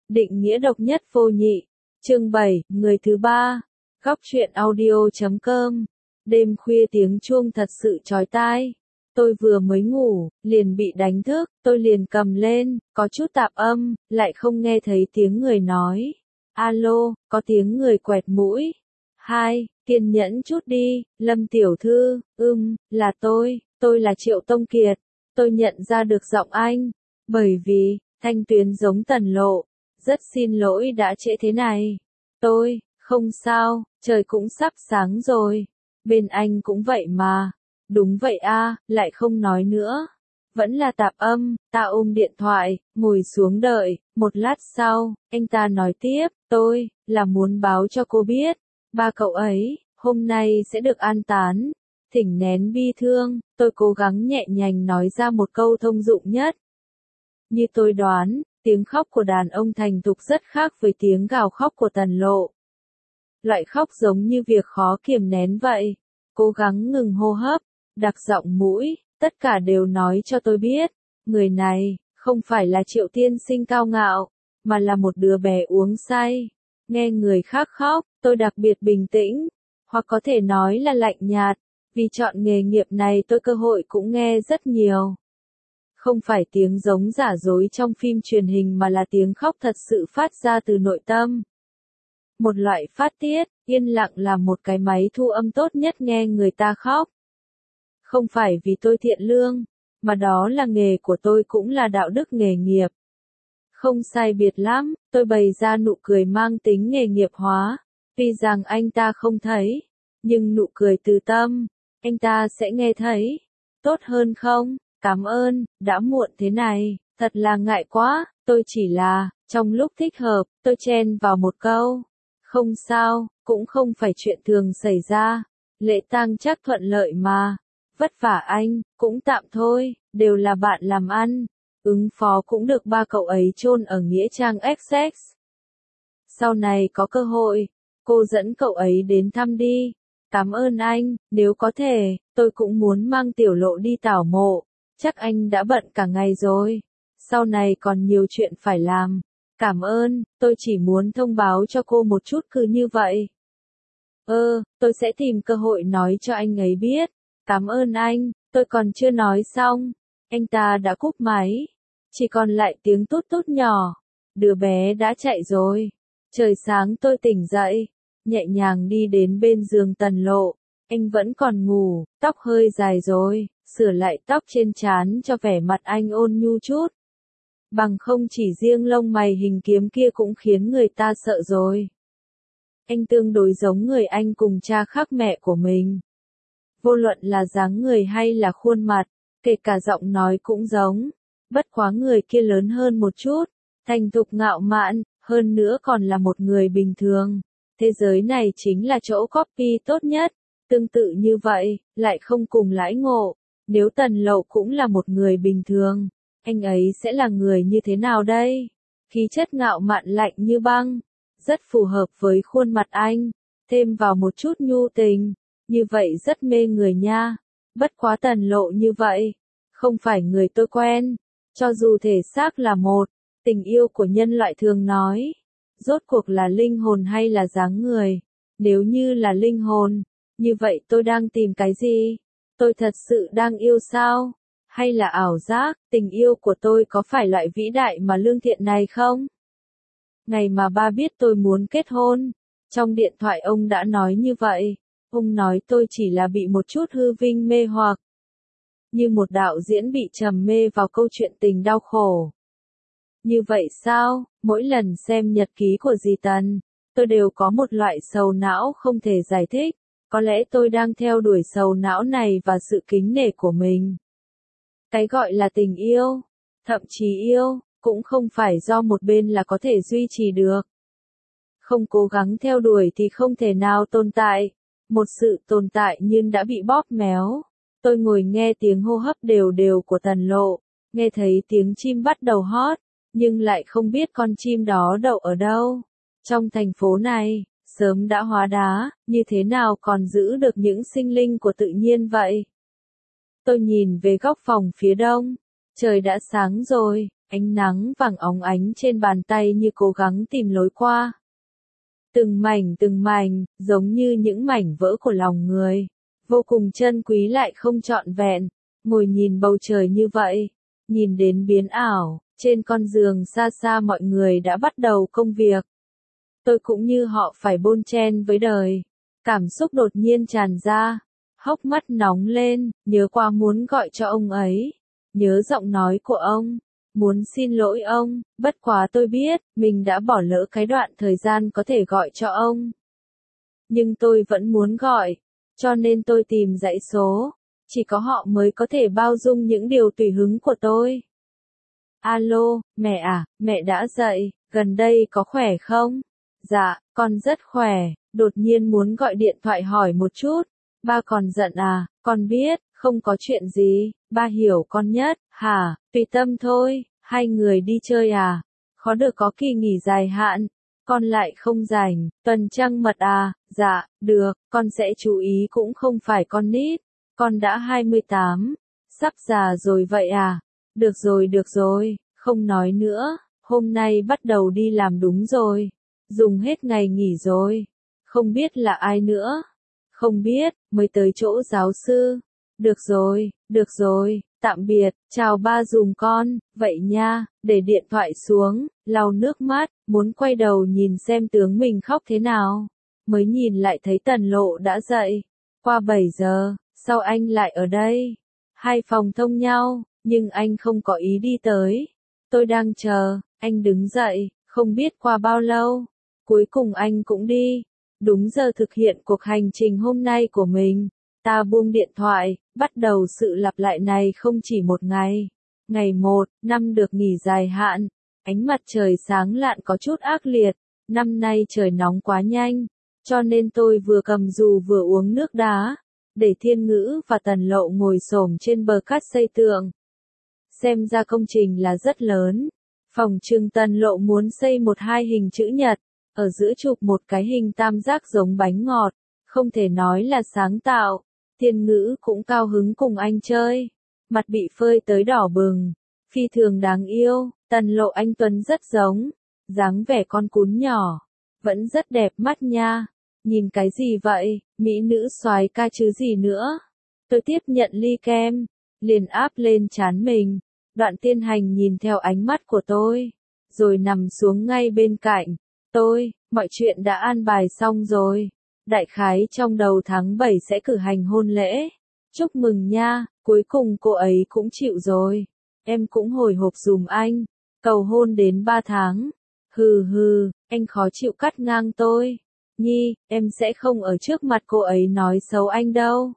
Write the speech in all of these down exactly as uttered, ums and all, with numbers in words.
Định nghĩa độc nhất vô nhị. Chương bảy, người thứ ba. Góc truyện audio chấm com. Đêm khuya tiếng chuông thật sự chói tai. Tôi vừa mới ngủ, liền bị đánh thức, tôi liền cầm lên, có chút tạp âm, lại không nghe thấy tiếng người nói. Alo, có tiếng người quẹt mũi. Hai, kiên nhẫn chút đi, Lâm tiểu thư, ừm, là tôi, tôi là Triệu Tông Kiệt. Tôi nhận ra được giọng anh, bởi vì, thanh tuyến giống Tần Lộ. Rất xin lỗi đã trễ thế này. Tôi, không sao, trời cũng sắp sáng rồi. Bên anh cũng vậy mà. Đúng vậy a, lại không nói nữa. Vẫn là tạp âm, ta ôm điện thoại, ngồi xuống đợi, một lát sau, anh ta nói tiếp, tôi, là muốn báo cho cô biết, ba cậu ấy, hôm nay sẽ được an táng. Thỉnh nén bi thương, tôi cố gắng nhẹ nhàng nói ra một câu thông dụng nhất. Như tôi đoán, tiếng khóc của đàn ông thành thục rất khác với tiếng gào khóc của Tần Lộ. Loại khóc giống như việc khó kiềm nén vậy. Cố gắng ngừng hô hấp, đặc giọng mũi, tất cả đều nói cho tôi biết, người này, không phải là Triệu tiên sinh cao ngạo, mà là một đứa bé uống say. Nghe người khác khóc, tôi đặc biệt bình tĩnh, hoặc có thể nói là lạnh nhạt, vì chọn nghề nghiệp này tôi cơ hội cũng nghe rất nhiều. Không phải tiếng giống giả dối trong phim truyền hình mà là tiếng khóc thật sự phát ra từ nội tâm. Một loại phát tiết, yên lặng là một cái máy thu âm tốt nhất nghe người ta khóc. Không phải vì tôi thiện lương, mà đó là nghề của tôi cũng là đạo đức nghề nghiệp. Không sai biệt lắm, tôi bày ra nụ cười mang tính nghề nghiệp hóa, tuy rằng anh ta không thấy, nhưng nụ cười từ tâm, anh ta sẽ nghe thấy. Tốt hơn không? Cảm ơn, đã muộn thế này, thật là ngại quá, tôi chỉ là, trong lúc thích hợp, tôi chen vào một câu. Không sao, cũng không phải chuyện thường xảy ra, lễ tang chắc thuận lợi mà. Vất vả anh, cũng tạm thôi, đều là bạn làm ăn. Ứng phó cũng được ba cậu ấy chôn ở Nghĩa Trang ích ích. Sau này có cơ hội, cô dẫn cậu ấy đến thăm đi. Cảm ơn anh, nếu có thể, tôi cũng muốn mang Tiểu Lộ đi tảo mộ. Chắc anh đã bận cả ngày rồi. Sau này còn nhiều chuyện phải làm. Cảm ơn, tôi chỉ muốn thông báo cho cô một chút cứ như vậy. Ơ, tôi sẽ tìm cơ hội nói cho anh ấy biết. Cảm ơn anh, tôi còn chưa nói xong. Anh ta đã cúp máy. Chỉ còn lại tiếng tút tút nhỏ. Đứa bé đã chạy rồi. Trời sáng tôi tỉnh dậy. Nhẹ nhàng đi đến bên giường Tần Lộ. Anh vẫn còn ngủ, tóc hơi dài rồi. Sửa lại tóc trên trán cho vẻ mặt anh ôn nhu chút. Bằng không chỉ riêng lông mày hình kiếm kia cũng khiến người ta sợ rồi. Anh tương đối giống người anh cùng cha khác mẹ của mình. Vô luận là dáng người hay là khuôn mặt, kể cả giọng nói cũng giống. Bất quá người kia lớn hơn một chút, thành thục ngạo mạn, hơn nữa còn là một người bình thường. Thế giới này chính là chỗ copy tốt nhất. Tương tự như vậy, lại không cùng lãi ngộ. Nếu Tần Lộ cũng là một người bình thường, anh ấy sẽ là người như thế nào đây? Khí chất ngạo mạn lạnh như băng, rất phù hợp với khuôn mặt anh, thêm vào một chút nhu tình, như vậy rất mê người nha. Bất quá Tần Lộ như vậy, không phải người tôi quen, cho dù thể xác là một, tình yêu của nhân loại thường nói, rốt cuộc là linh hồn hay là dáng người? Nếu như là linh hồn, như vậy tôi đang tìm cái gì? Tôi thật sự đang yêu sao? Hay là ảo giác, tình yêu của tôi có phải loại vĩ đại mà lương thiện này không? Ngày mà ba biết tôi muốn kết hôn, trong điện thoại ông đã nói như vậy, ông nói tôi chỉ là bị một chút hư vinh mê hoặc. Như một đạo diễn bị trầm mê vào câu chuyện tình đau khổ. Như vậy sao, mỗi lần xem nhật ký của dì Tần, tôi đều có một loại sầu não không thể giải thích. Có lẽ tôi đang theo đuổi sầu não này và sự kính nể của mình. Cái gọi là tình yêu, thậm chí yêu, cũng không phải do một bên là có thể duy trì được. Không cố gắng theo đuổi thì không thể nào tồn tại. Một sự tồn tại nhưng đã bị bóp méo. Tôi ngồi nghe tiếng hô hấp đều đều của Tần Lộ, nghe thấy tiếng chim bắt đầu hót, nhưng lại không biết con chim đó đậu ở đâu. Trong thành phố này, sớm đã hóa đá, như thế nào còn giữ được những sinh linh của tự nhiên vậy? Tôi nhìn về góc phòng phía đông, trời đã sáng rồi, Ánh nắng vàng óng ánh trên bàn tay như cố gắng tìm lối qua. Từng mảnh từng mảnh, giống như những mảnh vỡ của lòng người. Vô cùng chân quý lại không trọn vẹn. Ngồi nhìn bầu trời như vậy. Nhìn đến biến ảo, trên con giường xa xa mọi người đã bắt đầu công việc. Tôi cũng như họ phải bon chen với đời. Cảm xúc đột nhiên tràn ra. Hốc mắt nóng lên, nhớ qua muốn gọi cho ông ấy. Nhớ giọng nói của ông. Muốn xin lỗi ông, bất quá tôi biết, mình đã bỏ lỡ cái đoạn thời gian có thể gọi cho ông. Nhưng tôi vẫn muốn gọi, cho nên tôi tìm dãy số. Chỉ có họ mới có thể bao dung những điều tùy hứng của tôi. Alo, mẹ à, mẹ đã dậy, gần đây có khỏe không? Dạ, con rất khỏe, đột nhiên muốn gọi điện thoại hỏi một chút. Ba còn giận à, con biết, không có chuyện gì, ba hiểu con nhất, hả, tùy tâm thôi, hai người đi chơi à? Khó được có kỳ nghỉ dài hạn, con lại không rảnh, tuần trăng mật à, dạ, được, con sẽ chú ý cũng không phải con nít, con đã hai mươi tám, sắp già rồi vậy à? Được rồi được rồi, không nói nữa, hôm nay bắt đầu đi làm đúng rồi, dùng hết ngày nghỉ rồi, không biết là ai nữa, không biết, mới tới chỗ giáo sư, được rồi, được rồi, tạm biệt, chào ba dùm con, vậy nha, để điện thoại xuống, lau nước mắt, muốn quay đầu nhìn xem tướng mình khóc thế nào, mới nhìn lại thấy Tần Lộ đã dậy, qua bảy giờ, sao anh lại ở đây, hai phòng thông nhau, nhưng anh không có ý đi tới, tôi đang chờ, anh đứng dậy, không biết qua bao lâu, cuối cùng anh cũng đi, đúng giờ thực hiện cuộc hành trình hôm nay của mình. Ta buông điện thoại, bắt đầu sự lặp lại này không chỉ một ngày. Ngày một, năm được nghỉ dài hạn, ánh mặt trời sáng lạn có chút ác liệt, năm nay trời nóng quá nhanh, cho nên tôi vừa cầm dù vừa uống nước đá, để Thiên Ngữ và Tần Lộ ngồi xổm trên bờ cát xây tường. Xem ra công trình là rất lớn, phòng trưng Tần Lộ muốn xây một hai hình chữ nhật, ở giữa chụp một cái hình tam giác giống bánh ngọt, không thể nói là sáng tạo. Thiên Ngữ cũng cao hứng cùng anh chơi, mặt bị phơi tới đỏ bừng, phi thường đáng yêu, Tần Lộ anh Tuấn rất giống, dáng vẻ con cún nhỏ, vẫn rất đẹp mắt nha, nhìn cái gì vậy, mỹ nữ soái ca chứ gì nữa, tôi tiếp nhận ly kem, liền áp lên trán mình, Đoạn Tiên Hành nhìn theo ánh mắt của tôi, rồi nằm xuống ngay bên cạnh, tôi, mọi chuyện đã an bài xong rồi. Đại khái trong đầu tháng bảy sẽ cử hành hôn lễ. Chúc mừng nha, cuối cùng cô ấy cũng chịu rồi. Em cũng hồi hộp dùm anh. Cầu hôn đến ba tháng. Hừ hừ, anh khó chịu cắt ngang tôi. Nhi, em sẽ không ở trước mặt cô ấy nói xấu anh đâu.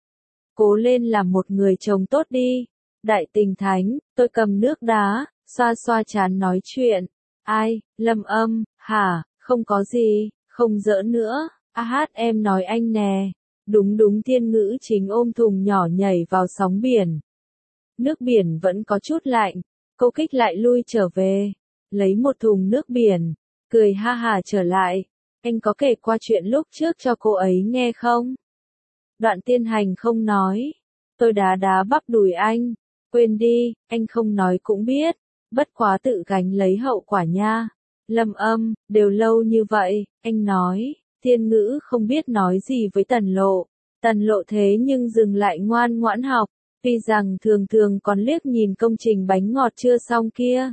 Cố lên làm một người chồng tốt đi. Đại Tình Thánh, tôi cầm nước đá, xoa xoa trán nói chuyện. Ai, Lâm Âm, hả, không có gì, không giỡn nữa. A hát em nói anh nè. Đúng đúng Thiên Ngữ chính ôm thùng nhỏ nhảy vào sóng biển. Nước biển vẫn có chút lạnh. Cô kích lại lui trở về. Lấy một thùng nước biển. Cười ha hà trở lại. Anh có kể qua chuyện lúc trước cho cô ấy nghe không? Đoạn Tiên Hành không nói. Tôi đá đá bắp đùi anh. Quên đi, anh không nói cũng biết. Bất quá tự gánh lấy hậu quả nha. Lâm Âm, đều lâu như vậy, anh nói. Thiên Ngữ không biết nói gì với Tần Lộ. Tần Lộ thế nhưng dừng lại ngoan ngoãn học, tuy rằng thường thường còn liếc nhìn công trình bánh ngọt chưa xong kia.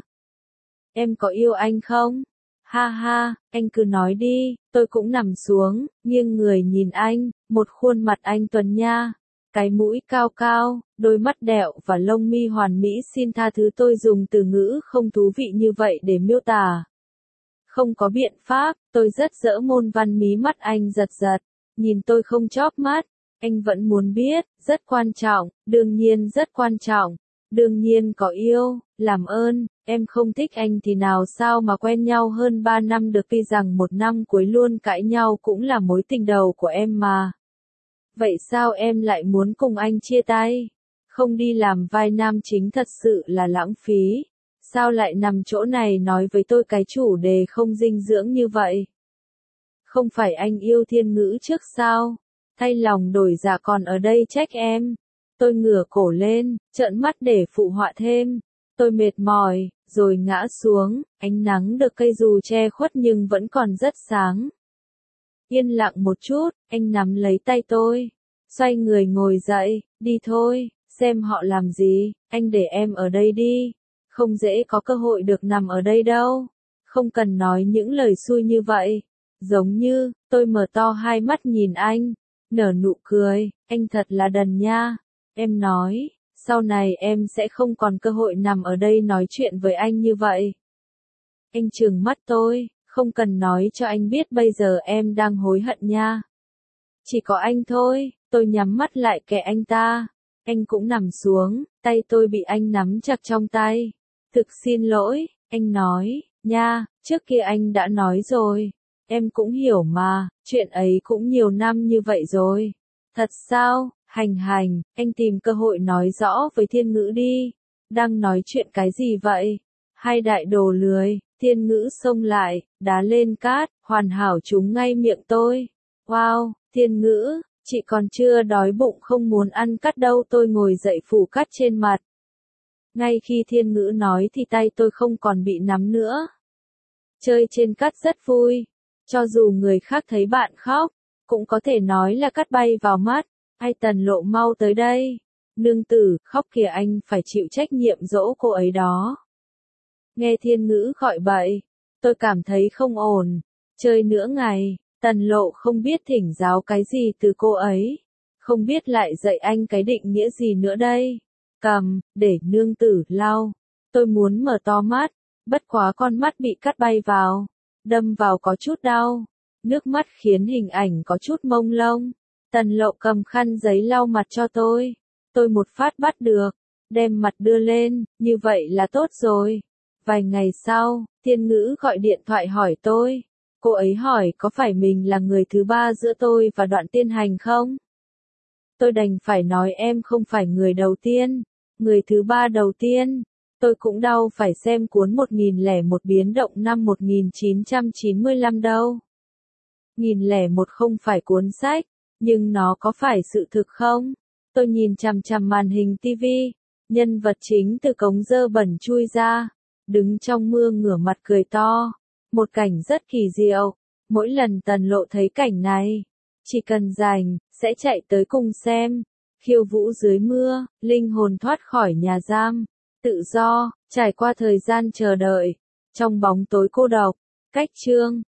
Em có yêu anh không? Ha ha, anh cứ nói đi, tôi cũng nằm xuống, nghiêng người nhìn anh, một khuôn mặt anh tuấn nha. Cái mũi cao cao, đôi mắt đẹo và lông mi hoàn mỹ, xin tha thứ tôi dùng từ ngữ không thú vị như vậy để miêu tả. Không có biện pháp, tôi rất dỡ môn văn, mí mắt anh giật giật, nhìn tôi không chóp mắt, anh vẫn muốn biết, rất quan trọng, đương nhiên rất quan trọng, đương nhiên có yêu, làm ơn, em không thích anh thì nào sao mà quen nhau hơn ba năm được, tuy rằng một năm cuối luôn cãi nhau cũng là mối tình đầu của em mà. Vậy sao em lại muốn cùng anh chia tay? Không đi làm vai nam chính thật sự là lãng phí. Sao lại nằm chỗ này nói với tôi cái chủ đề không dinh dưỡng như vậy? Không phải anh yêu Thiên Ngữ trước sao? Thay lòng đổi dạ còn ở đây trách em. Tôi ngửa cổ lên, trợn mắt để phụ họa thêm. Tôi mệt mỏi, rồi ngã xuống, ánh nắng được cây dù che khuất nhưng vẫn còn rất sáng. Yên lặng một chút, anh nắm lấy tay tôi, xoay người ngồi dậy, đi thôi, xem họ làm gì, anh để em ở đây đi, không dễ có cơ hội được nằm ở đây đâu, không cần nói những lời xui như vậy, giống như, tôi mở to hai mắt nhìn anh, nở nụ cười, anh thật là đần nha, em nói, sau này em sẽ không còn cơ hội nằm ở đây nói chuyện với anh như vậy. Anh trừng mắt tôi, không cần nói cho anh biết bây giờ em đang hối hận nha. Chỉ có anh thôi, tôi nhắm mắt lại kệ anh ta. Anh cũng nằm xuống, tay tôi bị anh nắm chặt trong tay. Thực xin lỗi, anh nói, nha, trước kia anh đã nói rồi. Em cũng hiểu mà, chuyện ấy cũng nhiều năm như vậy rồi. Thật sao, hành hành, anh tìm cơ hội nói rõ với Thiên Ngữ đi. Đang nói chuyện cái gì vậy? Hai đại đồ lười, Thiên Ngữ xông lại, đá lên cát, hoàn hảo trúng ngay miệng tôi. Wow, Thiên Ngữ, chị còn chưa đói bụng không muốn ăn cát đâu, tôi ngồi dậy phủ cát trên mặt. Ngay khi Thiên Ngữ nói thì tay tôi không còn bị nắm nữa. Chơi trên cát rất vui, cho dù người khác thấy bạn khóc, cũng có thể nói là cát bay vào mắt. Ai Tần Lộ mau tới đây. Nương tử, khóc kìa, anh phải chịu trách nhiệm dỗ cô ấy đó. Nghe Thiên Ngữ gọi bậy, tôi cảm thấy không ổn. Chơi nữa ngày, Tần Lộ không biết thỉnh giáo cái gì từ cô ấy. Không biết lại dạy anh cái định nghĩa gì nữa đây. Cầm, để nương tử lau. Tôi muốn mở to mắt, bất quá con mắt bị cát bay vào. Đâm vào có chút đau. Nước mắt khiến hình ảnh có chút mông lung. Tần Lộ cầm khăn giấy lau mặt cho tôi. Tôi một phát bắt được, đem mặt đưa lên, như vậy là tốt rồi. Vài ngày sau, Thiên Ngữ gọi điện thoại hỏi tôi. Cô ấy hỏi có phải mình là người thứ ba giữa tôi và Đoạn Tiên Hành không? Tôi đành phải nói em không phải người đầu tiên, người thứ ba đầu tiên. Tôi cũng đau phải xem cuốn một nghìn lẻ một biến động năm một nghìn chín trăm chín mươi lăm đâu. một nghìn lẻ một không phải cuốn sách, nhưng nó có phải sự thực không? Tôi nhìn chằm chằm màn hình tivi, nhân vật chính từ cống dơ bẩn chui ra, đứng trong mưa ngửa mặt cười to. Một cảnh rất kỳ diệu, mỗi lần Tần Lộ thấy cảnh này, chỉ cần rảnh, sẽ chạy tới cùng xem. Khiêu vũ dưới mưa, linh hồn thoát khỏi nhà giam, tự do, trải qua thời gian chờ đợi, trong bóng tối cô độc, cách chương.